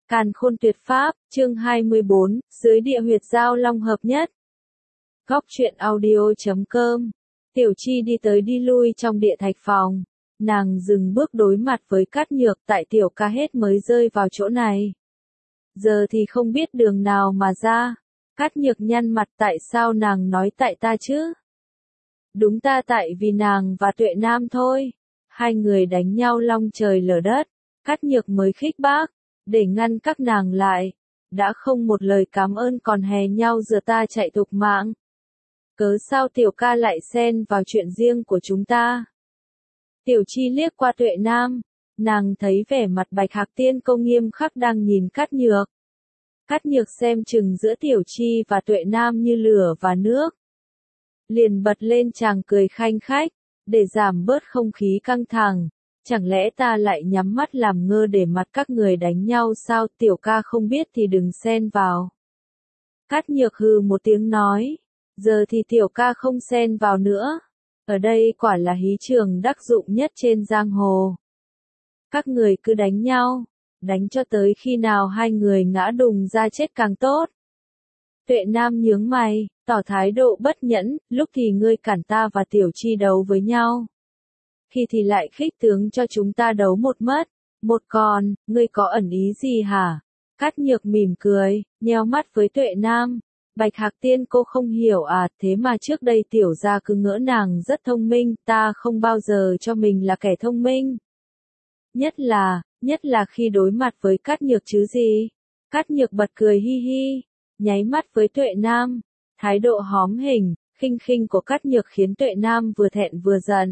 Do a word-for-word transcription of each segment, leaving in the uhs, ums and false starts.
Càn khôn tuyệt pháp, chương hai mươi bốn, dưới địa huyệt giao long hợp nhất. Góc truyện audio chấm com. Tiểu Chi đi tới đi lui trong địa thạch phòng. Nàng dừng bước đối mặt với Cát Nhược, tại tiểu ca hết mới rơi vào chỗ này. Giờ thì không biết đường nào mà ra. Cát Nhược nhăn mặt, tại sao nàng nói tại ta chứ? Đúng ta tại vì nàng và Tuệ Nam thôi. Hai người đánh nhau long trời lở đất. Cát Nhược mới khích bác, để ngăn các nàng lại. Đã không một lời cảm ơn còn hè nhau giờ ta chạy thục mạng. Cớ sao tiểu ca lại xen vào chuyện riêng của chúng ta? Tiểu Chi liếc qua Tuệ Nam. Nàng thấy vẻ mặt Bạch Hạc Tiên Cô nghiêm khắc đang nhìn Cát Nhược. Cát Nhược xem chừng giữa Tiểu Chi và Tuệ Nam như lửa và nước. Liền bật lên chàng cười khanh khách, để giảm bớt không khí căng thẳng. Chẳng lẽ ta lại nhắm mắt làm ngơ để mặt các người đánh nhau sao? Tiểu ca không biết thì đừng xen vào. Cát Nhược hừ một tiếng nói. Giờ thì tiểu ca không xen vào nữa. Ở đây quả là hí trường đắc dụng nhất trên giang hồ. Các người cứ đánh nhau. Đánh cho tới khi nào hai người ngã đùng ra chết càng tốt. Tuệ Nam nhướng mày, tỏ thái độ bất nhẫn. Lúc thì ngươi cản ta và Tiểu Chi đấu với nhau. Khi thì lại khích tướng cho chúng ta đấu một mất, một còn, ngươi có ẩn ý gì hả? Cát Nhược mỉm cười, nheo mắt với Tuệ Nam. Bạch Hạc Tiên Cô không hiểu à, thế mà trước đây tiểu gia cứ ngỡ nàng rất thông minh, ta không bao giờ cho mình là kẻ thông minh. Nhất là, nhất là khi đối mặt với Cát Nhược chứ gì? Cát Nhược bật cười hi hi, nháy mắt với Tuệ Nam. Thái độ hóm hình, khinh khinh của Cát Nhược khiến Tuệ Nam vừa thẹn vừa giận.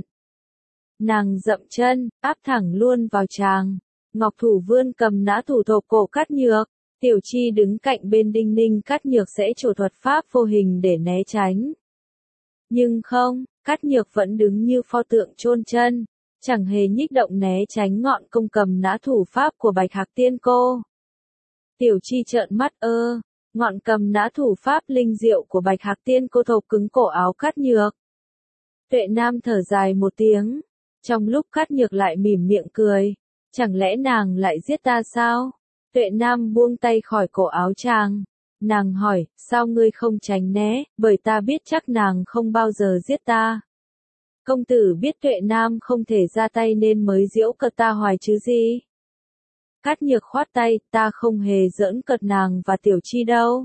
Nàng dậm chân, áp thẳng luôn vào chàng. Ngọc thủ vươn cầm nã thủ thộp cổ Cát Nhược. Tiểu Chi đứng cạnh bên đinh ninh Cát Nhược sẽ trổ thuật pháp vô hình để né tránh. Nhưng không, Cát Nhược vẫn đứng như pho tượng chôn chân, chẳng hề nhích động né tránh ngọn công cầm nã thủ pháp của Bạch Hạc Tiên Cô. Tiểu Chi trợn mắt ơ, ngọn cầm nã thủ pháp linh diệu của Bạch Hạc Tiên Cô thộp cứng cổ áo Cát Nhược. Tuệ Nam thở dài một tiếng. Trong lúc Cát Nhược lại mỉm miệng cười, chẳng lẽ nàng lại giết ta sao? Tuệ Nam buông tay khỏi cổ áo chàng. Nàng hỏi, sao ngươi không tránh né, bởi ta biết chắc nàng không bao giờ giết ta. Công tử biết Tuệ Nam không thể ra tay nên mới giễu cợt ta hoài chứ gì? Cát Nhược khoát tay, ta không hề giỡn cợt nàng và Tiểu Chi đâu.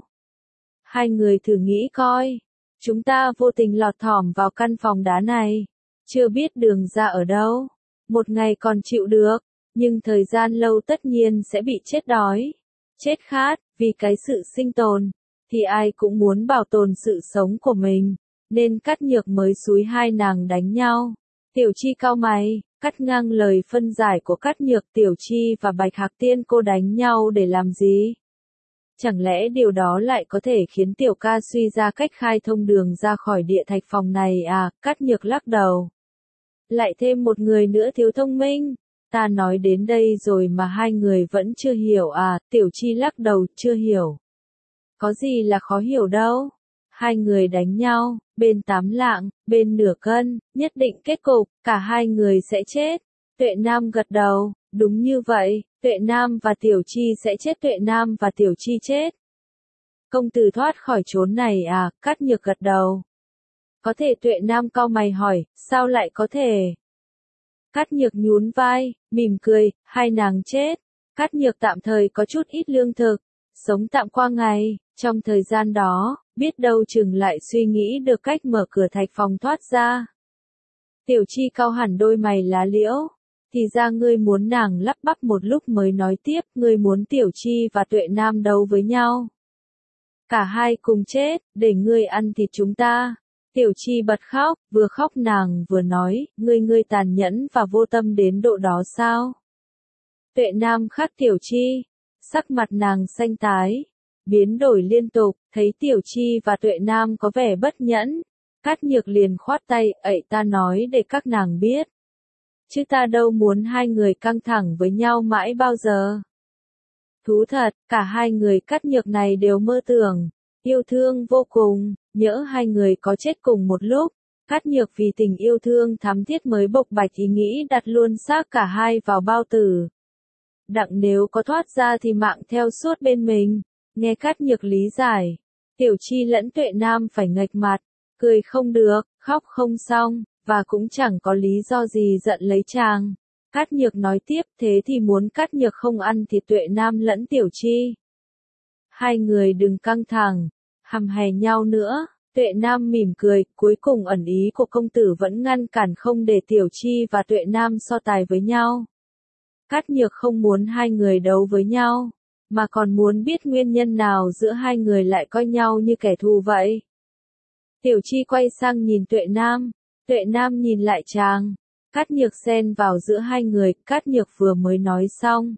Hai người thử nghĩ coi, chúng ta vô tình lọt thỏm vào căn phòng đá này. Chưa biết đường ra ở đâu. Một ngày còn chịu được, nhưng thời gian lâu tất nhiên sẽ bị chết đói, chết khát, vì cái sự sinh tồn, thì ai cũng muốn bảo tồn sự sống của mình, nên Cát Nhược mới xúi hai nàng đánh nhau. Tiểu Chi cau mày, cắt ngang lời phân giải của Cát Nhược. Tiểu Chi và Bạch Hạc Tiên Cô đánh nhau để làm gì? Chẳng lẽ điều đó lại có thể khiến tiểu ca suy ra cách khai thông đường ra khỏi địa thạch phòng này à? Cát Nhược lắc đầu. Lại thêm một người nữa thiếu thông minh. Ta nói đến đây rồi mà hai người vẫn chưa hiểu à? Tiểu Chi lắc đầu, chưa hiểu. Có gì là khó hiểu đâu. Hai người đánh nhau, bên tám lạng, bên nửa cân, nhất định kết cục, cả hai người sẽ chết. Tuệ Nam gật đầu, đúng như vậy, Tuệ Nam và Tiểu Chi sẽ chết. Tuệ Nam và Tiểu Chi chết. Công tử thoát khỏi chốn này à? Cát Nhược gật đầu. Có thể. Tuệ Nam cau mày hỏi, sao lại có thể? Cát Nhược nhún vai, mỉm cười, hai nàng chết. Cát Nhược tạm thời có chút ít lương thực, sống tạm qua ngày, trong thời gian đó, biết đâu chừng lại suy nghĩ được cách mở cửa thạch phòng thoát ra. Tiểu Chi cau hẳn đôi mày lá liễu, thì ra ngươi muốn nàng lắp bắp một lúc mới nói tiếp, ngươi muốn Tiểu Chi và Tuệ Nam đấu với nhau. Cả hai cùng chết, để ngươi ăn thịt chúng ta. Tiểu Chi bật khóc, vừa khóc nàng vừa nói, ngươi ngươi tàn nhẫn và vô tâm đến độ đó sao? Tuệ Nam khắc Tiểu Chi, sắc mặt nàng xanh tái, biến đổi liên tục, thấy Tiểu Chi và Tuệ Nam có vẻ bất nhẫn. Cát Nhược liền khoát tay, ậy ta nói để các nàng biết. Chứ ta đâu muốn hai người căng thẳng với nhau mãi bao giờ. Thú thật, cả hai người Cát Nhược này đều mơ tưởng, yêu thương vô cùng. Nhỡ hai người có chết cùng một lúc, Cát Nhược vì tình yêu thương thắm thiết mới bộc bạch ý nghĩ đặt luôn xác cả hai vào bao tử. Đặng nếu có thoát ra thì mạng theo suốt bên mình. Nghe Cát Nhược lý giải. Tiểu Chi lẫn Tuệ Nam phải nghệch mặt. Cười không được, khóc không xong, và cũng chẳng có lý do gì giận lấy chàng. Cát Nhược nói tiếp, thế thì muốn Cát Nhược không ăn thì Tuệ Nam lẫn Tiểu Chi. Hai người đừng căng thẳng, hăm hè nhau nữa. Tuệ Nam mỉm cười, cuối cùng ẩn ý của công tử vẫn ngăn cản không để Tiểu Chi và Tuệ Nam so tài với nhau. Cát Nhược không muốn hai người đấu với nhau, mà còn muốn biết nguyên nhân nào giữa hai người lại coi nhau như kẻ thù vậy. Tiểu Chi quay sang nhìn Tuệ Nam, Tuệ Nam nhìn lại chàng. Cát Nhược xen vào giữa hai người, Cát Nhược vừa mới nói xong,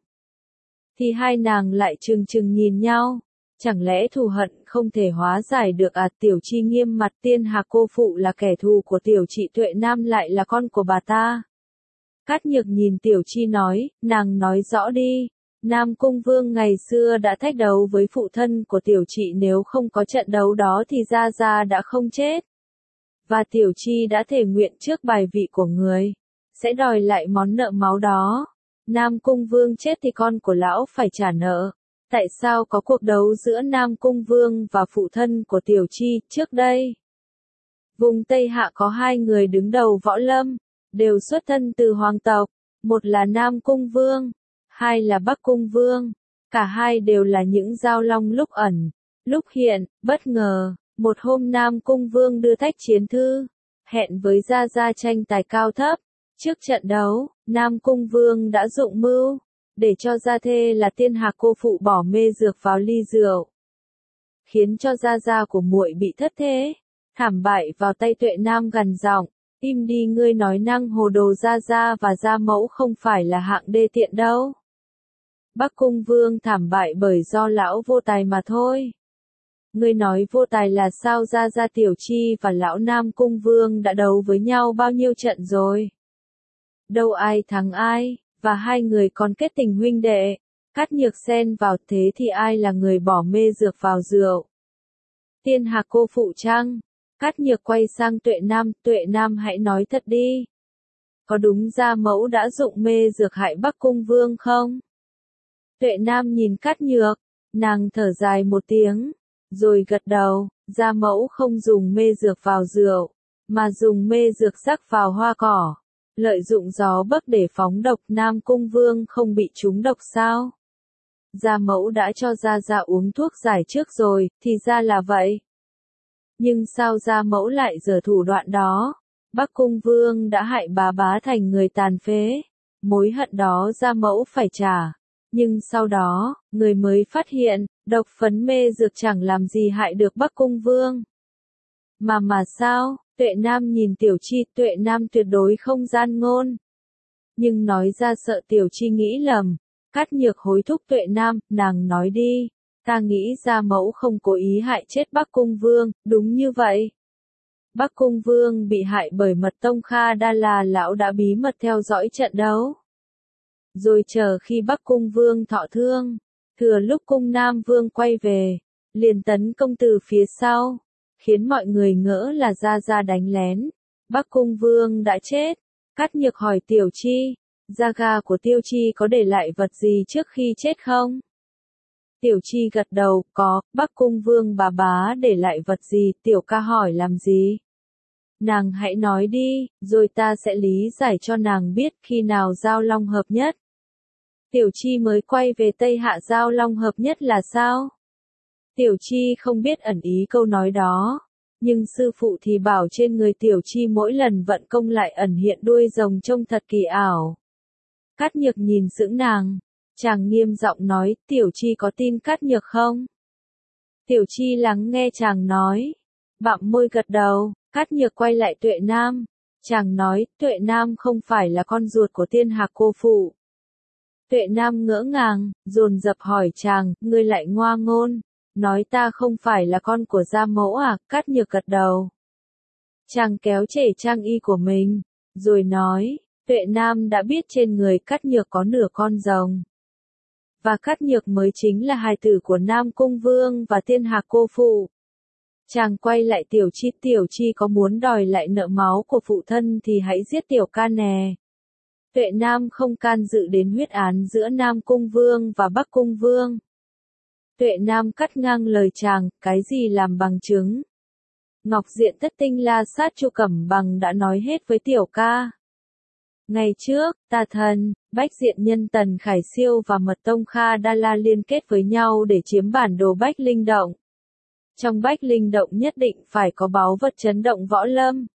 thì hai nàng lại trừng trừng nhìn nhau. Chẳng lẽ thù hận không thể hóa giải được à? Tiểu Chi nghiêm mặt, Tiên Hạc cô phụ là kẻ thù của tiểu chị, Tuệ Nam lại là con của bà ta. Cát Nhược nhìn Tiểu Chi nói, nàng nói rõ đi. Nam Cung Vương ngày xưa đã thách đấu với phụ thân của tiểu chị, nếu không có trận đấu đó thì Gia Gia đã không chết. Và Tiểu Chi đã thề nguyện trước bài vị của người, sẽ đòi lại món nợ máu đó. Nam Cung Vương chết thì con của lão phải trả nợ. Tại sao có cuộc đấu giữa Nam Cung Vương và phụ thân của Tiểu Chi trước đây? Vùng Tây Hạ có hai người đứng đầu võ lâm, đều xuất thân từ hoàng tộc, một là Nam Cung Vương, hai là Bắc Cung Vương. Cả hai đều là những giao long lúc ẩn, lúc hiện. Bất ngờ, một hôm Nam Cung Vương đưa thách chiến thư, hẹn với Gia Gia tranh tài cao thấp. Trước trận đấu, Nam Cung Vương đã dụng mưu, để cho gia thê là Tiên Hạc cô phụ bỏ mê dược vào ly rượu, khiến cho Gia Gia của muội bị thất thế, thảm bại vào tay Tuệ Nam gằn giọng, im đi, ngươi nói năng hồ đồ, Gia Gia và Gia mẫu không phải là hạng đê tiện đâu. Bắc Cung Vương thảm bại bởi do lão vô tài mà thôi. Ngươi nói vô tài là sao? Gia Gia, Tiểu Chi và lão Nam Cung Vương đã đấu với nhau bao nhiêu trận rồi? Đâu ai thắng ai, và hai người còn kết tình huynh đệ. Cát Nhược xen vào, thế thì ai là người bỏ mê dược vào rượu? Tiên Hạc cô phụ chăng? Cát Nhược quay sang Tuệ Nam, Tuệ Nam hãy nói thật đi. Có đúng Gia mẫu đã dụng mê dược hại Bắc Cung Vương không? Tuệ Nam nhìn Cát Nhược, nàng thở dài một tiếng, rồi gật đầu, Gia mẫu không dùng mê dược vào rượu, mà dùng mê dược rắc vào hoa cỏ. Lợi dụng gió bấc để phóng độc. Nam Cung Vương không bị trúng độc sao? Gia mẫu đã cho Gia Gia uống thuốc giải trước rồi, thì ra là vậy. Nhưng sao Gia mẫu lại giở thủ đoạn đó? Bắc Cung Vương đã hại bà bá thành người tàn phế. Mối hận đó Gia mẫu phải trả. Nhưng sau đó, người mới phát hiện, độc phấn mê dược chẳng làm gì hại được Bắc Cung Vương. Mà mà sao? Tuệ Nam nhìn Tiểu Chi, Tuệ Nam tuyệt đối không gian ngôn. Nhưng nói ra sợ Tiểu Chi nghĩ lầm. Cát Nhược hối thúc Tuệ Nam, nàng nói đi. Ta nghĩ Gia mẫu không cố ý hại chết Bắc Cung Vương, đúng như vậy. Bắc Cung Vương bị hại bởi Mật Tông Kha Đa là lão đã bí mật theo dõi trận đấu. Rồi chờ khi Bắc Cung Vương thọ thương, thừa lúc Cung Nam Vương quay về, liền tấn công từ phía sau, khiến mọi người ngỡ là Gia Gia đánh lén. Bắc Cung Vương đã chết. Cát Nhược hỏi Tiểu Chi, Gia Gia của Tiêu Chi có để lại vật gì trước khi chết không? Tiểu Chi gật đầu, có. Bắc Cung Vương bà bá để lại vật gì? Tiểu ca hỏi làm gì? Nàng hãy nói đi, rồi ta sẽ lý giải cho nàng biết khi nào giao long hợp nhất. Tiểu Chi mới quay về Tây Hạ, giao long hợp nhất là sao? Tiểu Chi không biết ẩn ý câu nói đó, nhưng sư phụ thì bảo trên người Tiểu Chi mỗi lần vận công lại ẩn hiện đuôi rồng trông thật kỳ ảo. Cát Nhược nhìn sững nàng, chàng nghiêm giọng nói, Tiểu Chi có tin Cát Nhược không? Tiểu Chi lắng nghe chàng nói, bặm môi gật đầu. Cát Nhược quay lại Tuệ Nam, chàng nói, Tuệ Nam không phải là con ruột của Tiên Hạc cô phụ. Tuệ Nam ngỡ ngàng, dồn dập hỏi chàng, ngươi lại ngoa ngôn, nói ta không phải là con của Gia mẫu à? Cát Nhược gật đầu. Chàng kéo chể trang y của mình, rồi nói, Tuệ Nam đã biết trên người Cát Nhược có nửa con rồng. Và Cát Nhược mới chính là hài tử của Nam Cung Vương và Tiên Hạc cô phụ. Chàng quay lại Tiểu Chi, Tiểu Chi có muốn đòi lại nợ máu của phụ thân thì hãy giết Tiểu ca nè. Tuệ Nam không can dự đến huyết án giữa Nam Cung Vương và Bắc Cung Vương. Tuệ Nam cắt ngang lời chàng, cái gì làm bằng chứng. Ngọc Diện Thất Tinh La Sát Chu Cẩm Bằng đã nói hết với tiểu ca. Ngày trước, Tà Thần, Bách Diện Nhân Tần Khải Siêu và Mật Tông Kha Đa La liên kết với nhau để chiếm bản đồ Bách Linh Động. Trong Bách Linh Động nhất định phải có báu vật chấn động võ lâm.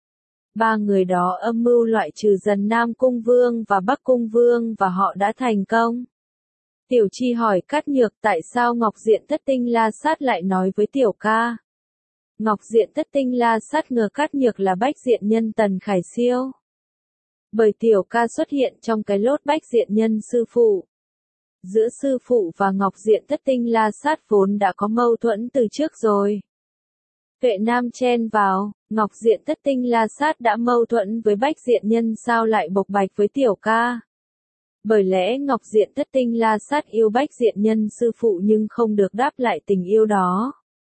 Ba người đó âm mưu loại trừ dần Nam Cung Vương và Bắc Cung Vương và họ đã thành công. Tiểu Chi hỏi Cát Nhược tại sao Ngọc Diện Thất Tinh La Sát lại nói với tiểu ca. Ngọc Diện Thất Tinh La Sát ngờ Cát Nhược là Bách Diện Nhân Tần Khải Siêu. Bởi tiểu ca xuất hiện trong cái lốt Bách Diện Nhân sư phụ. Giữa sư phụ và Ngọc Diện Thất Tinh La Sát vốn đã có mâu thuẫn từ trước rồi. Tuệ Nam chen vào, Ngọc Diện Thất Tinh La Sát đã mâu thuẫn với Bách Diện Nhân sao lại bộc bạch với tiểu ca. Bởi lẽ Ngọc Diện Thất Tinh La Sát yêu Bách Diện Nhân sư phụ nhưng không được đáp lại tình yêu đó.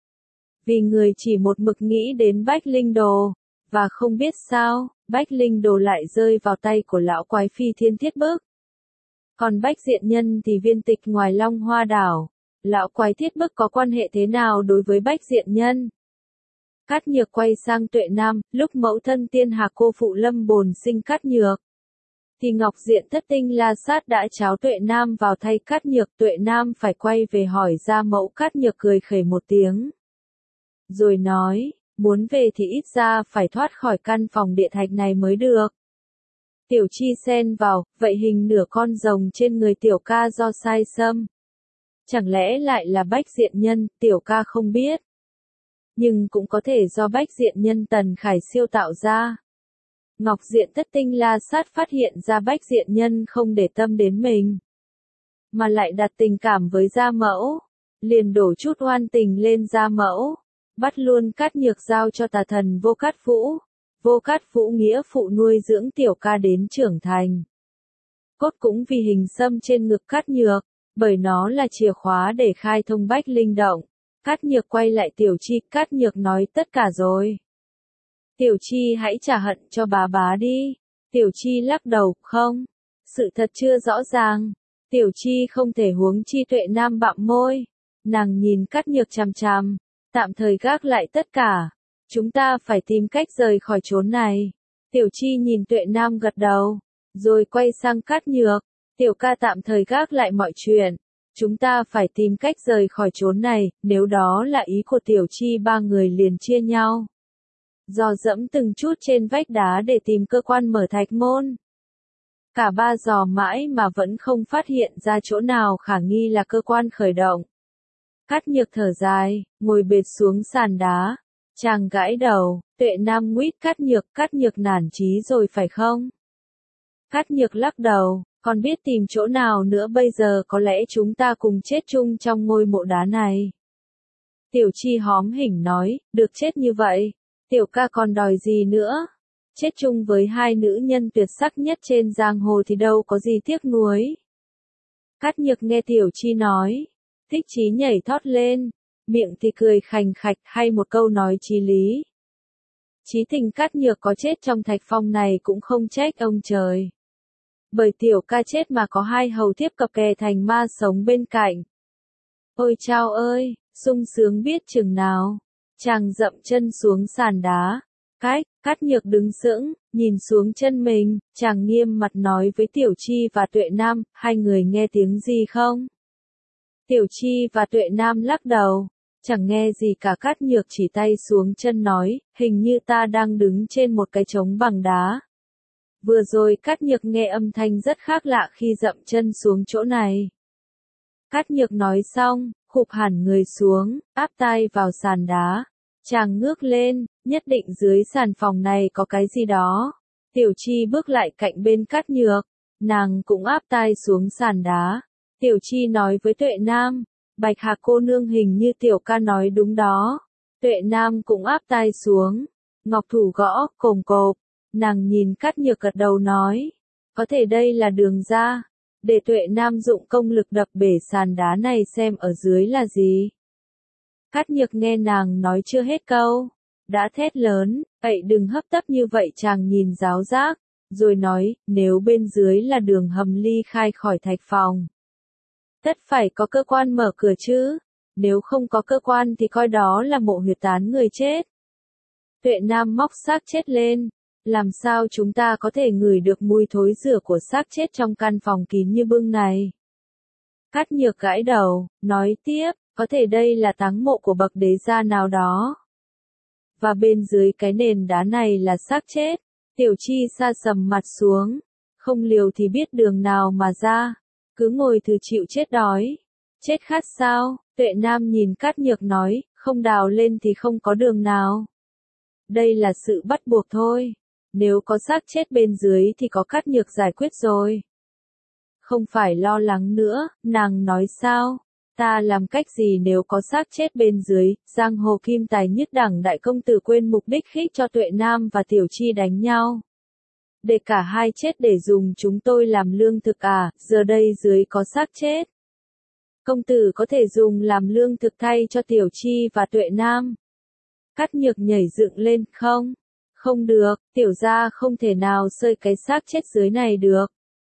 Vì người chỉ một mực nghĩ đến Bách Linh Đồ, và không biết sao, Bách Linh Đồ lại rơi vào tay của lão quái phi thiên thiết bức. Còn Bách Diện Nhân thì viên tịch ngoài Long Hoa Đảo, lão quái thiết bức có quan hệ thế nào đối với Bách Diện Nhân? Cát Nhược quay sang Tuệ Nam, lúc mẫu thân tiên hạc cô phụ lâm bồn sinh Cát Nhược. Thì Ngọc Diện Thất Tinh La Sát đã tráo Tuệ Nam vào thay Cát Nhược. Tuệ Nam phải quay về hỏi ra mẫu. Cát Nhược cười khẩy một tiếng. Rồi nói, muốn về thì ít ra phải thoát khỏi căn phòng địa thạch này mới được. Tiểu Chi xen vào, vậy hình nửa con rồng trên người tiểu ca do sai xâm. Chẳng lẽ lại là Bách Diện Nhân, tiểu ca không biết. Nhưng cũng có thể do Bách Diện Nhân Tần Khải Siêu tạo ra. Ngọc Diện Thất Tinh La Sát phát hiện ra Bách Diện Nhân không để tâm đến mình, mà lại đặt tình cảm với gia mẫu, liền đổ chút oan tình lên gia mẫu, bắt luôn Cát Nhược giao cho Tà Thần Vô Cát Vũ. Vô Cát Vũ nghĩa phụ nuôi dưỡng tiểu ca đến trưởng thành. Cốt cũng vì hình xăm trên ngực Cát Nhược, bởi nó là chìa khóa để khai thông Bách Linh Động. Cát Nhược quay lại Tiểu Chi, Cát Nhược nói tất cả rồi. Tiểu Chi hãy trả hận cho bà bá đi. Tiểu Chi lắc đầu, không. Sự thật chưa rõ ràng. Tiểu Chi không thể huống chi. Tuệ Nam bặm môi. Nàng nhìn Cát Nhược chằm chằm. Tạm thời gác lại tất cả. Chúng ta phải tìm cách rời khỏi chốn này. Tiểu Chi nhìn Tuệ Nam gật đầu. Rồi quay sang Cát Nhược. Tiểu ca tạm thời gác lại mọi chuyện. Chúng ta phải tìm cách rời khỏi chốn này. Nếu đó là ý của Tiểu Chi, ba người liền chia nhau. Dò dẫm từng chút trên vách đá để tìm cơ quan mở thạch môn. Cả ba dò mãi mà vẫn không phát hiện ra chỗ nào khả nghi là cơ quan khởi động. Cát Nhược thở dài, ngồi bệt xuống sàn đá. Chàng gãi đầu, Tuệ Nam nguyết Cát Nhược, Cát Nhược nản chí rồi phải không? Cát Nhược lắc đầu, còn biết tìm chỗ nào nữa bây giờ, có lẽ chúng ta cùng chết chung trong ngôi mộ đá này. Tiểu Chi hóm hỉnh nói, được chết như vậy. Tiểu ca còn đòi gì nữa? Chết chung với hai nữ nhân tuyệt sắc nhất trên giang hồ thì đâu có gì tiếc nuối. Cát Nhược nghe Tiểu Chi nói, thích chí nhảy thót lên, miệng thì cười khành khạch, hay một câu nói chí lý. Chí tình Cát Nhược có chết trong thạch phong này cũng không trách ông trời. Bởi tiểu ca chết mà có hai hầu thiếp cặp kè thành ma sống bên cạnh. Ôi chao ơi, sung sướng biết chừng nào. Chàng dậm chân xuống sàn đá. Cách, Cát Nhược đứng sững, nhìn xuống chân mình, chàng nghiêm mặt nói với Tiểu Chi và Tuệ Nam, hai người nghe tiếng gì không? Tiểu Chi và Tuệ Nam lắc đầu, chẳng nghe gì cả. Cát Nhược chỉ tay xuống chân nói, hình như ta đang đứng trên một cái trống bằng đá. Vừa rồi Cát Nhược nghe âm thanh rất khác lạ khi dậm chân xuống chỗ này. Cát Nhược nói xong, khụp hẳn người xuống, áp tai vào sàn đá. Chàng ngước lên, nhất định dưới sàn phòng này có cái gì đó. Tiểu Chi bước lại cạnh bên Cát Nhược, nàng cũng áp tai xuống sàn đá. Tiểu Chi nói với Tuệ Nam, Bạch Hạc cô nương hình như tiểu ca nói đúng đó. Tuệ Nam cũng áp tai xuống, ngọc thủ gõ, cồm cộp, nàng nhìn Cát Nhược gật đầu nói, có thể đây là đường ra, để Tuệ Nam dụng công lực đập bể sàn đá này xem ở dưới là gì. Cát Nhược nghe nàng nói chưa hết câu, đã thét lớn, vậy đừng hấp tấp như vậy. Chàng nhìn giáo giác, rồi nói, nếu bên dưới là đường hầm ly khai khỏi thạch phòng. Tất phải có cơ quan mở cửa chứ, nếu không có cơ quan thì coi đó là mộ huyệt tán người chết. Tuệ Nam móc xác chết lên, làm sao chúng ta có thể ngửi được mùi thối rữa của xác chết trong căn phòng kín như bưng này. Cát Nhược gãi đầu, nói tiếp, có thể đây là táng mộ của bậc đế gia nào đó. Và bên dưới cái nền đá này là xác chết. Tiểu Chi sa sầm mặt xuống, không liều thì biết đường nào mà ra, cứ ngồi thử chịu chết đói. Chết khát sao? Tuệ Nam nhìn Cát Nhược nói, không đào lên thì không có đường nào. Đây là sự bắt buộc thôi. Nếu có xác chết bên dưới thì có Cát Nhược giải quyết rồi. Không phải lo lắng nữa, nàng nói sao? Ta làm cách gì nếu có xác chết bên dưới? Giang hồ kim tài nhất đẳng đại công tử quên mục đích khích cho Tuệ Nam và Tiểu Chi đánh nhau. Để cả hai chết để dùng chúng tôi làm lương thực à, giờ đây dưới có xác chết. Công tử có thể dùng làm lương thực thay cho Tiểu Chi và Tuệ Nam. Cát Nhược nhảy dựng lên, không? Không được, tiểu gia không thể nào sơi cái xác chết dưới này được.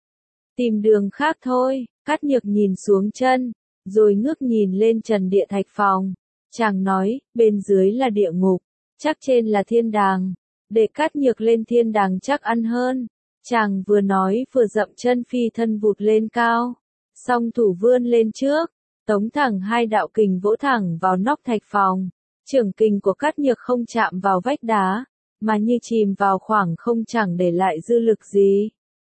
Tìm đường khác thôi. Cát Nhược nhìn xuống chân, rồi ngước nhìn lên trần địa thạch phòng. Chàng nói, bên dưới là địa ngục, chắc trên là thiên đàng. Để Cát Nhược lên thiên đàng chắc ăn hơn. Chàng vừa nói vừa dậm chân phi thân vụt lên cao. Song thủ vươn lên trước, tống thẳng hai đạo kình vỗ thẳng vào nóc thạch phòng. Trưởng kình của Cát Nhược không chạm vào vách đá, mà như chìm vào khoảng không chẳng để lại dư lực gì.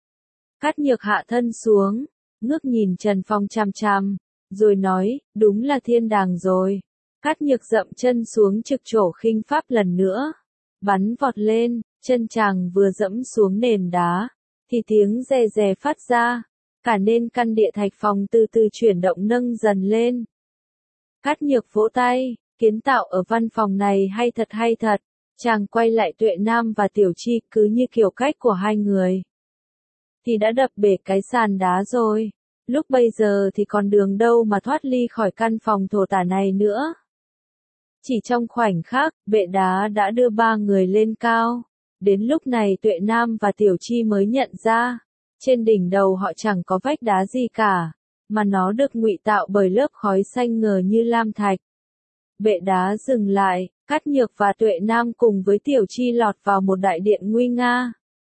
Cát Nhược hạ thân xuống, ngước nhìn Trần Phong chằm chằm, rồi nói, đúng là thiên đàng rồi. Cát Nhược dậm chân xuống trực trổ khinh pháp lần nữa, bắn vọt lên, chân chàng vừa dẫm xuống nền đá, thì tiếng rè rè phát ra, cả nên căn địa thạch phòng từ từ chuyển động nâng dần lên. Cát Nhược vỗ tay, kiến tạo ở văn phòng này hay thật hay thật. Chàng quay lại Tuệ Nam và Tiểu Chi, cứ như kiểu cách của hai người. Thì đã đập bể cái sàn đá rồi. Lúc bây giờ thì còn đường đâu mà thoát ly khỏi căn phòng thổ tả này nữa. Chỉ trong khoảnh khắc, bệ đá đã đưa ba người lên cao. Đến lúc này Tuệ Nam và Tiểu Chi mới nhận ra, trên đỉnh đầu họ chẳng có vách đá gì cả, mà nó được ngụy tạo bởi lớp khói xanh ngời như lam thạch. Bệ đá dừng lại, Cát Nhược và Tuệ Nam cùng với Tiểu Chi lọt vào một đại điện nguy nga.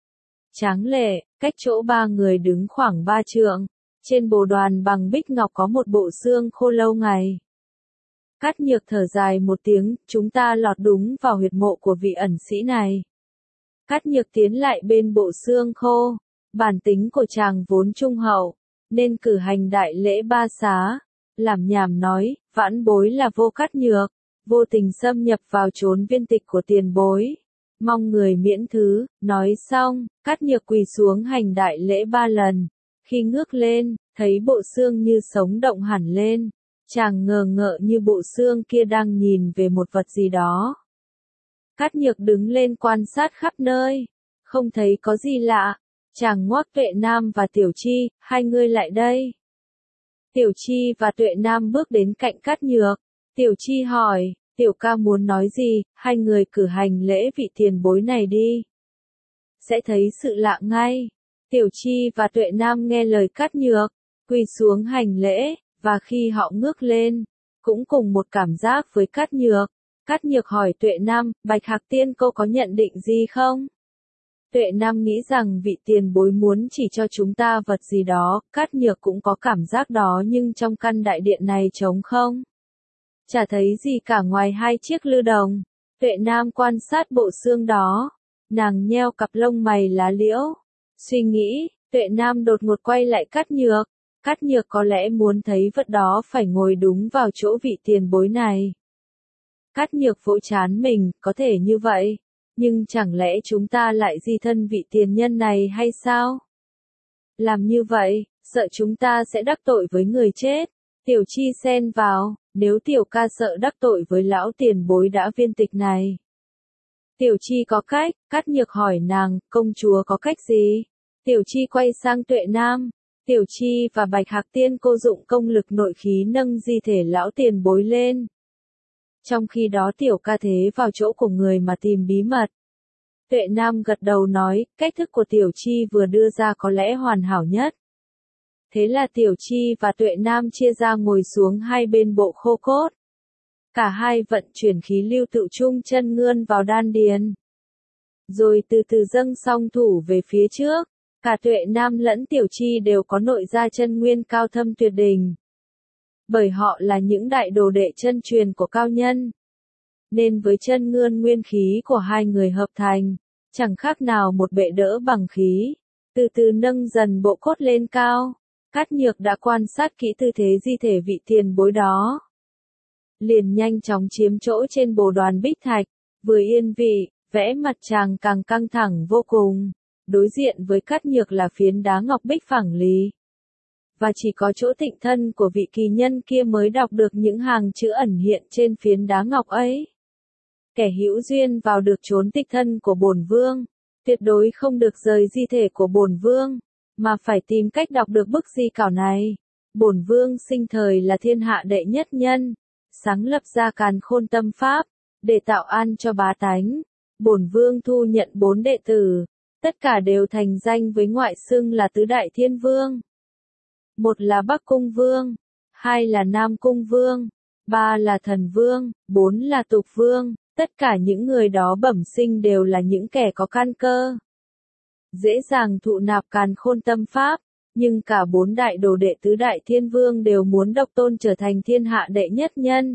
Tráng lệ, cách chỗ ba người đứng khoảng ba trượng, trên bồ đoàn bằng bích ngọc có một bộ xương khô lâu ngày. Cát Nhược thở dài một tiếng, chúng ta lọt đúng vào huyệt mộ của vị ẩn sĩ này. Cát Nhược tiến lại bên bộ xương khô, bản tính của chàng vốn trung hậu, nên cử hành đại lễ ba xá, làm nhảm nói, vãn bối là Vô Cát Nhược, vô tình xâm nhập vào chốn viên tịch của tiền bối, mong người miễn thứ. Nói xong, Cát Nhược quỳ xuống hành đại lễ ba lần, khi ngước lên, thấy bộ xương như sống động hẳn lên, chàng ngờ ngợ như bộ xương kia đang nhìn về một vật gì đó. Cát Nhược đứng lên quan sát khắp nơi, không thấy có gì lạ, chàng ngoắc Tuệ Nam và Tiểu Chi, hai người lại đây. Tiểu Chi và Tuệ Nam bước đến cạnh Cát Nhược, Tiểu Chi hỏi, Tiểu ca muốn nói gì, hai người cử hành lễ vị tiền bối này đi. Sẽ thấy sự lạ ngay. Tiểu Chi và Tuệ Nam nghe lời Cát Nhược, quỳ xuống hành lễ, và khi họ ngước lên, cũng cùng một cảm giác với Cát Nhược. Cát Nhược hỏi Tuệ Nam, Bạch Hạc Tiên cô có nhận định gì không? Tuệ Nam nghĩ rằng vị tiền bối muốn chỉ cho chúng ta vật gì đó, Cát Nhược cũng có cảm giác đó, nhưng trong căn đại điện này trống không. Chả thấy gì cả ngoài hai chiếc lư đồng. Tuệ Nam quan sát bộ xương đó, nàng nheo cặp lông mày lá liễu, suy nghĩ. Tuệ Nam đột ngột quay lại Cát Nhược, Cát Nhược có lẽ muốn thấy vật đó phải ngồi đúng vào chỗ vị tiền bối này. Cát Nhược vỗ trán mình, có thể như vậy, nhưng chẳng lẽ chúng ta lại di thân vị tiền nhân này hay sao? Làm như vậy, sợ chúng ta sẽ đắc tội với người chết. Tiểu Chi xen vào, nếu Tiểu ca sợ đắc tội với lão tiền bối đã viên tịch này. Tiểu Chi có cách. Cát Nhược hỏi nàng, công chúa có cách gì? Tiểu Chi quay sang Tuệ Nam, Tiểu Chi và Bạch Hạc Tiên cô dụng công lực nội khí nâng di thể lão tiền bối lên. Trong khi đó Tiểu ca thế vào chỗ của người mà tìm bí mật. Tuệ Nam gật đầu nói, cách thức của Tiểu Chi vừa đưa ra có lẽ hoàn hảo nhất. Thế là Tiểu Chi và Tuệ Nam chia ra ngồi xuống hai bên bộ khô cốt. Cả hai vận chuyển khí lưu tự trung chân ngươn vào đan điền. Rồi từ từ dâng song thủ về phía trước. Cả Tuệ Nam lẫn Tiểu Chi đều có nội gia chân nguyên cao thâm tuyệt đỉnh. Bởi họ là những đại đồ đệ chân truyền của cao nhân. Nên với chân ngươn nguyên khí của hai người hợp thành, chẳng khác nào một bệ đỡ bằng khí. Từ từ nâng dần bộ cốt lên cao. Cát Nhược đã quan sát kỹ tư thế di thể vị tiền bối đó. Liền nhanh chóng chiếm chỗ trên bồ đoàn bích thạch, vừa yên vị, vẽ mặt chàng càng căng thẳng vô cùng. Đối diện với Cát Nhược là phiến đá ngọc bích phẳng lì. Và chỉ có chỗ tịnh thân của vị kỳ nhân kia mới đọc được những hàng chữ ẩn hiện trên phiến đá ngọc ấy. Kẻ hữu duyên vào được chốn tịch thân của bổn vương, tuyệt đối không được rời di thể của bổn vương, mà phải tìm cách đọc được bức di cảo này. Bổn vương sinh thời là thiên hạ đệ nhất nhân, sáng lập ra Càn Khôn Tâm Pháp, để tạo an cho bá tánh. Bổn vương thu nhận bốn đệ tử, tất cả đều thành danh với ngoại xưng là tứ đại thiên vương. Một là Bắc Cung Vương, hai là Nam Cung Vương, ba là Thần Vương, bốn là Tục Vương. Tất cả những người đó bẩm sinh đều là những kẻ có căn cơ. Dễ dàng thụ nạp Càn Khôn Tâm Pháp, nhưng cả bốn đại đồ đệ tứ đại thiên vương đều muốn độc tôn trở thành thiên hạ đệ nhất nhân.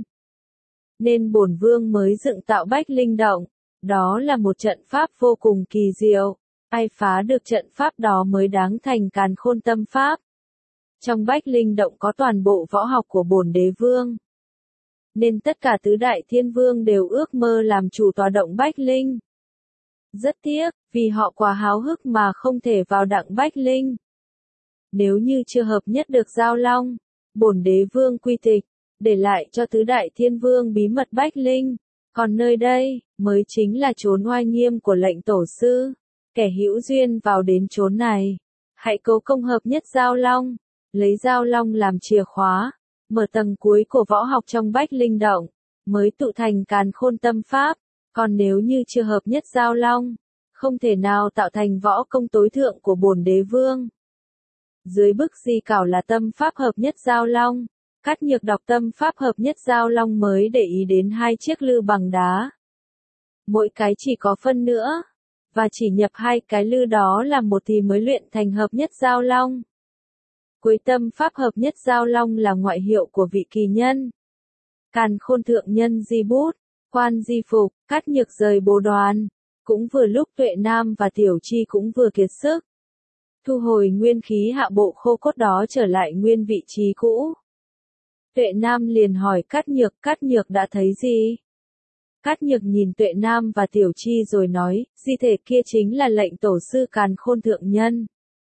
Nên bổn vương mới dựng tạo Bách Linh Động, đó là một trận pháp vô cùng kỳ diệu, ai phá được trận pháp đó mới đáng thành Càn Khôn Tâm Pháp. Trong Bách Linh Động có toàn bộ võ học của bổn đế vương. Nên tất cả tứ đại thiên vương đều ước mơ làm chủ tòa động Bách Linh. Rất tiếc, vì họ quá háo hức mà không thể vào đặng Bách Linh. Nếu như chưa hợp nhất được Giao Long, bổn đế vương quy tịch, để lại cho tứ đại thiên vương bí mật Bách Linh. Còn nơi đây, mới chính là chốn oai nghiêm của lệnh tổ sư. Kẻ hữu duyên vào đến chốn này, hãy cố công hợp nhất Giao Long, lấy Giao Long làm chìa khóa, mở tầng cuối của võ học trong Bách Linh Động, mới tụ thành Càn Khôn Tâm Pháp. Còn nếu như chưa hợp nhất Giao Long, không thể nào tạo thành võ công tối thượng của bổn đế vương. Dưới bức di cảo là tâm pháp hợp nhất Giao Long. Cát Nhược đọc tâm pháp hợp nhất Giao Long mới để ý đến hai chiếc lư bằng đá. Mỗi cái chỉ có phân nữa, và chỉ nhập hai cái lư đó làm một thì mới luyện thành hợp nhất Giao Long. Cuối tâm pháp hợp nhất Giao Long là ngoại hiệu của vị kỳ nhân. Càn Khôn thượng nhân di bút, quan di phục. Cát Nhược rời bồ đoàn, cũng vừa lúc Tuệ Nam và Tiểu Chi cũng vừa kiệt sức. Thu hồi nguyên khí hạ bộ khô cốt đó trở lại nguyên vị trí cũ. Tuệ Nam liền hỏi Cát Nhược, Cát Nhược đã thấy gì? Cát Nhược nhìn Tuệ Nam và Tiểu Chi rồi nói, di thể kia chính là lệnh tổ sư Càn Khôn thượng nhân.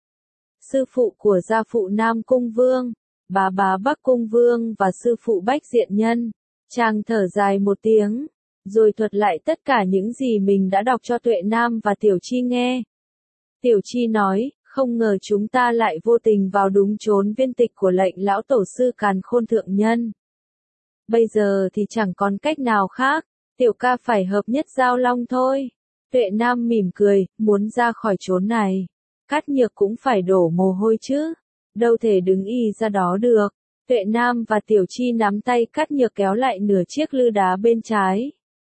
Sư phụ của gia phụ Nam Cung Vương, bá bá Bắc Cung Vương và sư phụ Bách Diện Nhân. Chàng thở dài một tiếng, rồi thuật lại tất cả những gì mình đã đọc cho Tuệ Nam và Tiểu Chi nghe. Tiểu Chi nói, không ngờ chúng ta lại vô tình vào đúng chốn viên tịch của lệnh lão tổ sư Càn Khôn thượng nhân. Bây giờ thì chẳng còn cách nào khác, Tiểu ca phải hợp nhất Giao Long thôi. Tuệ Nam mỉm cười, muốn ra khỏi chốn này. Cát Nhược cũng phải đổ mồ hôi chứ, đâu thể đứng y ra đó được. Tuệ Nam và Tiểu Chi nắm tay Cát Nhược kéo lại nửa chiếc lư đá bên trái.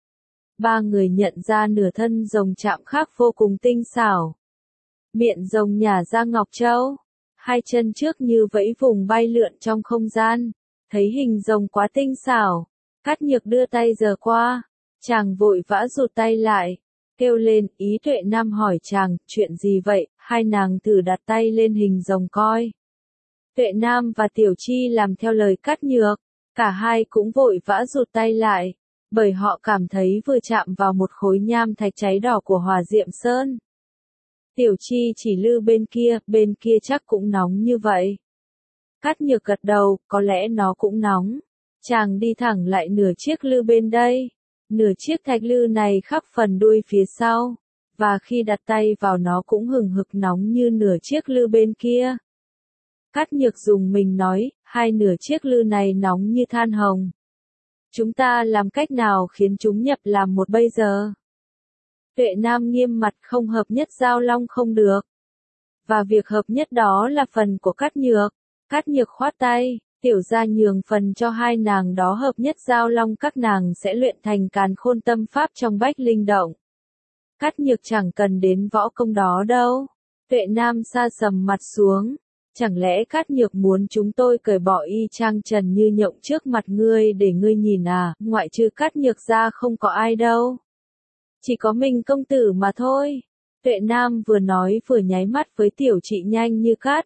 Ba người nhận ra nửa thân rồng chạm khắc vô cùng tinh xảo. Miệng rồng nhả ra ngọc châu, hai chân trước như vẫy vùng bay lượn trong không gian. Thấy hình rồng quá tinh xảo, Cát Nhược đưa tay giơ qua, chàng vội vã rụt tay lại, kêu lên. Ý Tuệ Nam hỏi chàng, chuyện gì vậy? Hai nàng thử đặt tay lên hình rồng coi. Tuệ Nam và Tiểu Chi làm theo lời Cát Nhược, cả hai cũng vội vã rụt tay lại, bởi họ cảm thấy vừa chạm vào một khối nham thạch cháy đỏ của Hỏa Diệm Sơn. Tiểu Chi chỉ lư bên kia, bên kia chắc cũng nóng như vậy. Cát Nhược gật đầu, có lẽ nó cũng nóng. Chàng đi thẳng lại nửa chiếc lư bên đây. Nửa chiếc thạch lư này khắc phần đuôi phía sau, và khi đặt tay vào nó cũng hừng hực nóng như nửa chiếc lư bên kia. Cát Nhược dùng mình nói, hai nửa chiếc lư này nóng như than hồng. Chúng ta làm cách nào khiến chúng nhập làm một bây giờ? Tuệ Nam nghiêm mặt, không hợp nhất Giao Long không được. Và việc hợp nhất đó là phần của Cát Nhược. Cát Nhược khoát tay, tiểu gia nhường phần cho hai nàng đó hợp nhất Giao Long, các nàng sẽ luyện thành Càn Khôn Tâm Pháp trong Bách Linh Động. Cát Nhược chẳng cần đến võ công đó đâu. Tuệ Nam sa sầm mặt xuống. Chẳng lẽ Cát Nhược muốn chúng tôi cởi bỏ y trang trần như nhộng trước mặt ngươi để ngươi nhìn à, ngoại trừ Cát Nhược ra không có ai đâu. Chỉ có mình công tử mà thôi. Tuệ Nam vừa nói vừa nháy mắt với tiểu chị nhanh như cát.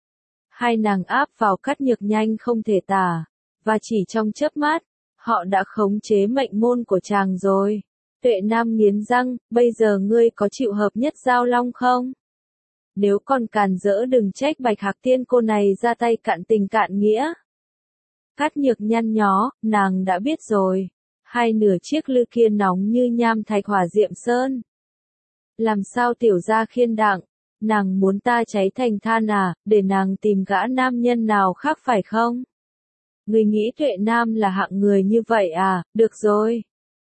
Hai nàng áp vào Cát Nhược nhanh không thể tả, và chỉ trong chớp mắt, họ đã khống chế mệnh môn của chàng rồi. Tuệ Nam nghiến răng, bây giờ ngươi có chịu hợp nhất Giao Long không? Nếu còn càn rỡ đừng trách Bạch Hạc Tiên cô này ra tay cạn tình cạn nghĩa. Cát Nhược nhăn nhó, nàng đã biết rồi. Hai nửa chiếc lư kia nóng như nham thạch hỏa diệm sơn. Làm sao tiểu gia khiên đặng, nàng muốn ta cháy thành than à, để nàng tìm gã nam nhân nào khác phải không? Ngươi nghĩ Tuệ Nam là hạng người như vậy à, được rồi.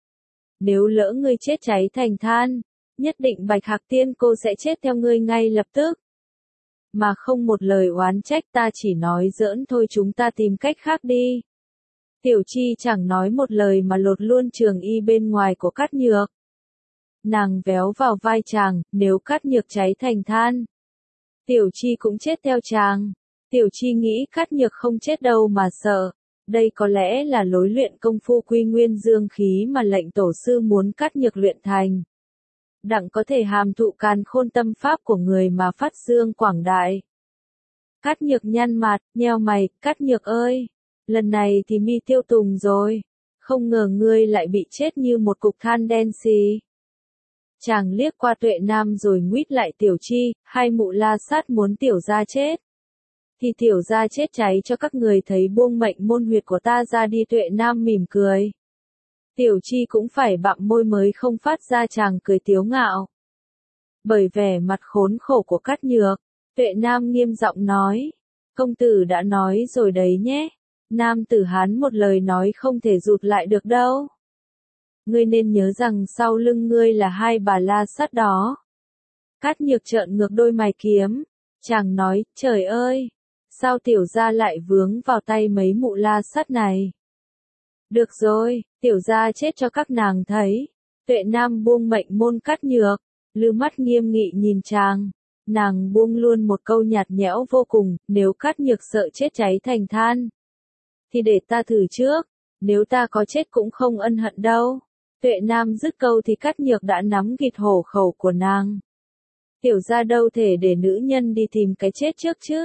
Nếu lỡ ngươi chết cháy thành than, nhất định Bạch Hạc Tiên cô sẽ chết theo ngươi ngay lập tức. Mà không một lời oán trách, ta chỉ nói giỡn thôi, chúng ta tìm cách khác đi. Tiểu Chi chẳng nói một lời mà lột luôn trường y bên ngoài của Cát Nhược. Nàng véo vào vai chàng, nếu Cát Nhược cháy thành than, Tiểu Chi cũng chết theo chàng. Tiểu Chi nghĩ Cát Nhược không chết đâu mà sợ. Đây có lẽ là lối luyện công phu quy nguyên dương khí mà lệnh tổ sư muốn Cát Nhược luyện thành. Đặng có thể hàm thụ Càn Khôn Tâm Pháp của người mà phát dương quảng đại. Cát Nhược nhăn mặt, nheo mày, Cát Nhược ơi, lần này thì mi tiêu tùng rồi. Không ngờ ngươi lại bị chết như một cục than đen xì. Chàng liếc qua Tuệ Nam rồi nguýt lại Tiểu Chi, hai mụ la sát muốn tiểu gia chết. Thì tiểu gia chết cháy cho các người thấy, buông mệnh môn huyệt của ta ra đi. Tuệ Nam mỉm cười. Tiểu Chi cũng phải bặm môi mới không phát ra chàng cười tiếu ngạo. Bởi vẻ mặt khốn khổ của Cát Nhược, Tuệ Nam nghiêm giọng nói, công tử đã nói rồi đấy nhé, nam tử Hán một lời nói không thể rụt lại được đâu. Ngươi nên nhớ rằng sau lưng ngươi là hai bà la sát đó. Cát Nhược trợn ngược đôi mày kiếm, chàng nói, trời ơi, sao tiểu gia lại vướng vào tay mấy mụ la sát này. Được rồi, tiểu gia chết cho các nàng thấy. Tuệ Nam buông mệnh môn Cát Nhược, lư mắt nghiêm nghị nhìn chàng. Nàng buông luôn một câu nhạt nhẽo vô cùng, nếu Cát Nhược sợ chết cháy thành than, thì để ta thử trước, nếu ta có chết cũng không ân hận đâu. Tuệ Nam dứt câu thì Cát Nhược đã nắm gịt hổ khẩu của nàng. Tiểu gia đâu thể để nữ nhân đi tìm cái chết trước chứ.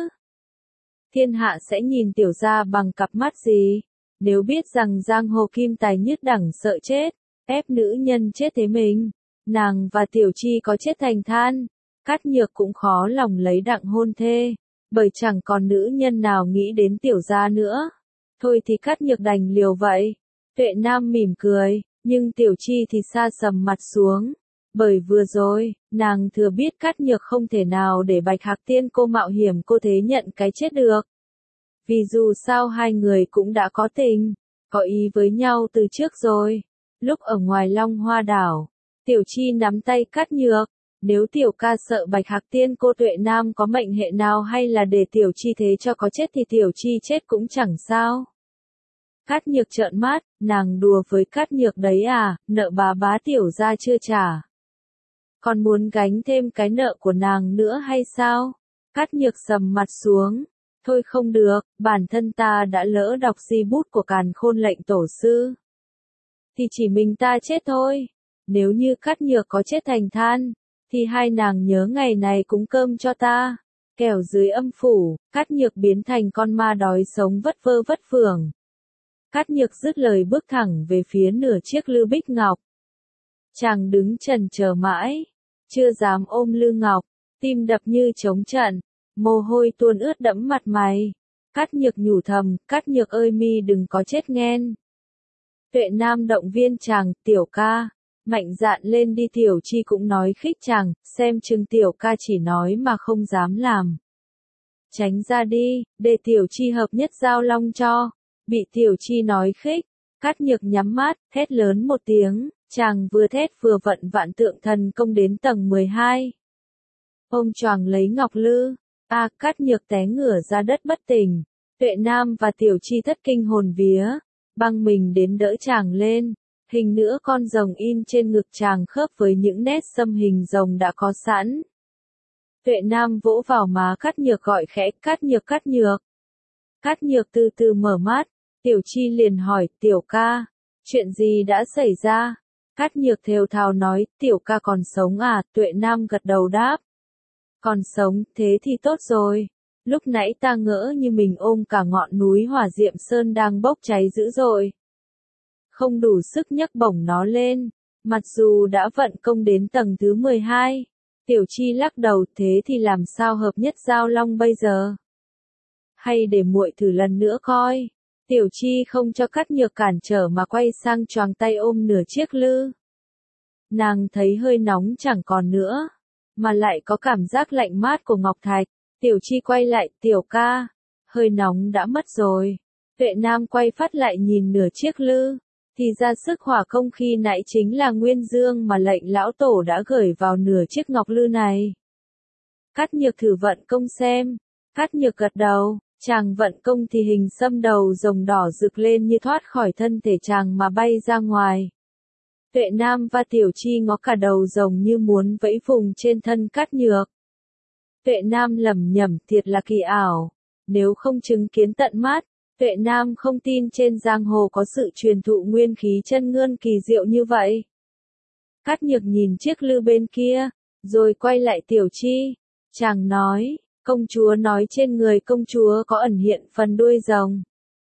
Thiên hạ sẽ nhìn tiểu gia bằng cặp mắt gì? Nếu biết rằng giang hồ kim tài nhất đẳng sợ chết, ép nữ nhân chết thế mình, nàng và Tiểu Chi có chết thành than, Cát Nhược cũng khó lòng lấy đặng hôn thê, bởi chẳng còn nữ nhân nào nghĩ đến tiểu gia nữa. Thôi thì Cát Nhược đành liều vậy. Tuệ Nam mỉm cười, nhưng Tiểu Chi thì sa sầm mặt xuống, bởi vừa rồi, nàng thừa biết Cát Nhược không thể nào để Bạch Hạc Tiên cô mạo hiểm cô thế nhận cái chết được. Vì dù sao hai người cũng đã có tình, có ý với nhau từ trước rồi. Lúc ở ngoài Long Hoa Đảo, Tiểu Chi nắm tay Cát Nhược, nếu tiểu ca sợ Bạch Hạc Tiên cô, Tuệ Nam có mệnh hệ nào hay là để Tiểu Chi thế cho có chết thì Tiểu Chi chết cũng chẳng sao. Cát Nhược trợn mắt, nàng đùa với Cát Nhược đấy à, nợ bà bá tiểu gia chưa trả. Còn muốn gánh thêm cái nợ của nàng nữa hay sao? Cát Nhược sầm mặt xuống. Thôi không được, bản thân ta đã lỡ đọc di bút của Càn Khôn lệnh tổ sư. Thì chỉ mình ta chết thôi. Nếu như Cát Nhược có chết thành than, thì hai nàng nhớ ngày này cúng cơm cho ta. Kẻo dưới âm phủ, Cát Nhược biến thành con ma đói sống vất vơ vất vưởng. Cát Nhược dứt lời bước thẳng về phía nửa chiếc lư bích ngọc. Chàng đứng chần chờ mãi, chưa dám ôm lư ngọc, tim đập như trống trận, mồ hôi tuôn ướt đẫm mặt mày. Cát Nhược nhủ thầm, Cát Nhược ơi mi đừng có chết nghen. Tuệ Nam động viên chàng, tiểu ca, mạnh dạn lên đi. Tiểu Chi cũng nói khích chàng, xem chừng tiểu ca chỉ nói mà không dám làm. Tránh ra đi, để Tiểu Chi hợp nhất Giao Long cho. Bị Tiểu Chi nói khích, Cát Nhược nhắm mắt, thét lớn một tiếng, Chàng vừa thét vừa vận vạn tượng thần công đến tầng mười hai. Ông choàng lấy ngọc lư, a Cát Nhược té ngửa ra đất bất tỉnh. Tuệ Nam và Tiểu Chi thất kinh hồn vía, băng mình đến đỡ chàng lên. Hình nữa con rồng in trên ngực chàng khớp với những nét xâm hình rồng đã có sẵn. Tuệ Nam vỗ vào má Cát Nhược gọi khẽ, Cát Nhược Cát Nhược. Cát Nhược từ từ mở mắt, Tiểu Chi liền hỏi, Tiểu ca, chuyện gì đã xảy ra? Cát Nhược thều thào nói, Tiểu ca còn sống à? Tuệ Nam gật đầu đáp. Còn sống, thế thì tốt rồi. Lúc nãy ta ngỡ như mình ôm cả ngọn núi Hỏa Diệm Sơn đang bốc cháy dữ dội. Không đủ sức nhấc bổng nó lên, mặc dù đã vận công đến tầng thứ mười hai. Tiểu Chi lắc đầu, thế thì làm sao hợp nhất giao long bây giờ? Hay để muội thử lần nữa coi. Tiểu Chi không cho Cát Nhược cản trở mà quay sang choàng tay ôm nửa chiếc lư. Nàng thấy hơi nóng chẳng còn nữa, mà lại có cảm giác lạnh mát của ngọc thạch. Tiểu Chi quay lại, Tiểu ca, hơi nóng đã mất rồi. Tuệ Nam quay phát lại nhìn nửa chiếc lư, thì ra sức hỏa công khi nãy chính là nguyên dương mà lệnh lão tổ đã gửi vào nửa chiếc ngọc lư này. Cát Nhược thử vận công xem. Cát Nhược gật đầu, chàng vận công thì hình xăm đầu rồng đỏ rực lên như thoát khỏi thân thể chàng mà bay ra ngoài. Tuệ Nam và Tiểu Chi ngó cả đầu rồng như muốn vẫy vùng trên thân Cát Nhược. Tuệ Nam lẩm nhẩm, thiệt là kỳ ảo, nếu không chứng kiến tận mắt, Tuệ Nam không tin trên giang hồ có sự truyền thụ nguyên khí chân ngươn kỳ diệu như vậy. Cát Nhược nhìn chiếc lư bên kia, rồi quay lại Tiểu Chi, chàng nói, công chúa nói trên người công chúa có ẩn hiện phần đuôi rồng.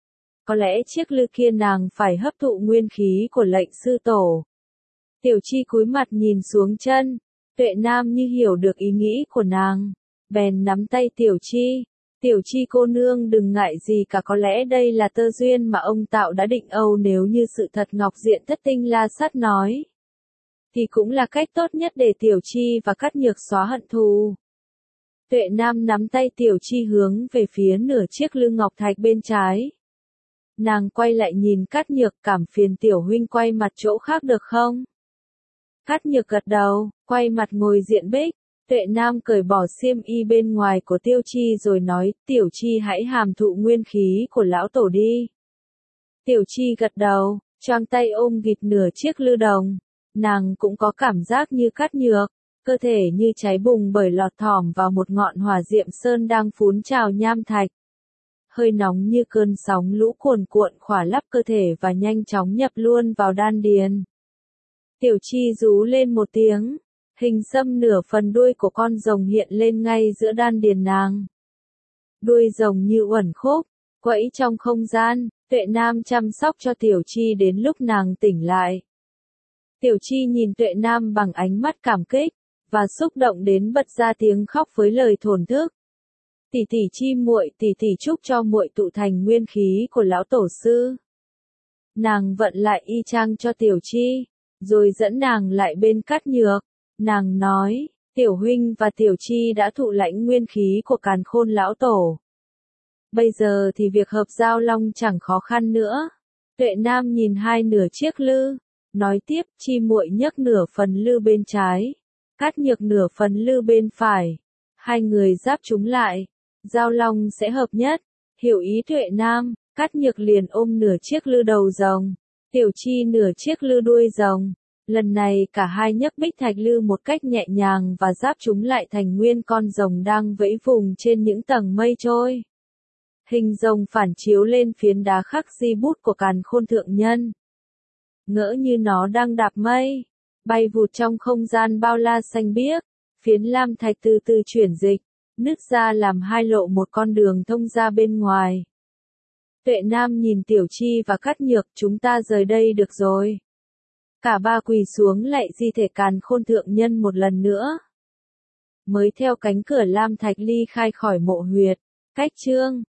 Có lẽ chiếc lư kia nàng phải hấp thụ nguyên khí của lệnh sư tổ. Tiểu Chi cúi mặt nhìn xuống chân, Tuệ Nam như hiểu được ý nghĩ của nàng, bèn nắm tay Tiểu Chi. Tiểu Chi cô nương đừng ngại gì cả, có lẽ đây là tơ duyên mà ông tạo đã định âu, nếu như sự thật Ngọc Diện Thất Tinh La Sát nói, thì cũng là cách tốt nhất để Tiểu Chi và Cát Nhược xóa hận thù. Tuệ Nam nắm tay Tiểu Chi hướng về phía nửa chiếc lư ngọc thạch bên trái. Nàng quay lại nhìn Cát Nhược, cảm phiền Tiểu huynh quay mặt chỗ khác được không? Cát Nhược gật đầu, quay mặt ngồi diện bích. Tuệ Nam cởi bỏ xiêm y bên ngoài của Tiểu Chi rồi nói, Tiểu Chi hãy hàm thụ nguyên khí của lão tổ đi. Tiểu Chi gật đầu, choàng tay ôm ghịt nửa chiếc lư đồng. Nàng cũng có cảm giác như Cát Nhược, cơ thể như cháy bùng bởi lọt thỏm vào một ngọn hỏa diệm sơn đang phún trào nham thạch. Hơi nóng như cơn sóng lũ cuồn cuộn khỏa lấp cơ thể và nhanh chóng nhập luôn vào đan điền. Tiểu Chi rú lên một tiếng. Hình xăm nửa phần đuôi của con rồng hiện lên ngay giữa đan điền nàng. Đuôi rồng như uẩn khúc, quẫy trong không gian. Tuệ Nam chăm sóc cho Tiểu Chi đến lúc nàng tỉnh lại. Tiểu Chi nhìn Tuệ Nam bằng ánh mắt cảm kích, và xúc động đến bật ra tiếng khóc với lời thổn thức. Tỷ tỷ Chi muội, tỷ tỷ chúc cho muội tụ thành nguyên khí của lão tổ sư. Nàng vận lại y chang cho Tiểu Chi, rồi dẫn nàng lại bên Cát Nhược. Nàng nói, Tiểu huynh và Tiểu Chi đã thụ lãnh nguyên khí của Càn Khôn lão tổ. Bây giờ thì việc hợp giao long chẳng khó khăn nữa. Tuệ Nam nhìn hai nửa chiếc lư, nói tiếp, Chi muội nhấc nửa phần lư bên trái, Cát Nhược nửa phần lư bên phải. Hai người giáp chúng lại, giao long sẽ hợp nhất. Hiểu ý Tuệ Nam, Cát Nhược liền ôm nửa chiếc lư đầu rồng, Tiểu Chi nửa chiếc lư đuôi rồng. Lần này cả hai nhấc bích thạch lư một cách nhẹ nhàng và giáp chúng lại thành nguyên con rồng đang vẫy vùng trên những tầng mây trôi. Hình rồng phản chiếu lên phiến đá khắc di bút của Càn Khôn thượng nhân. Ngỡ như nó đang đạp mây, bay vụt trong không gian bao la xanh biếc. Phiến lam thạch từ từ chuyển dịch, nứt ra làm hai lộ một con đường thông ra bên ngoài. Tuệ Nam nhìn Tiểu Chi và Cát Nhược, chúng ta rời đây được rồi. Cả ba quỳ xuống lạy di thể Càn Khôn thượng nhân một lần nữa. Mới theo cánh cửa lam thạch ly khai khỏi mộ huyệt. Cách chương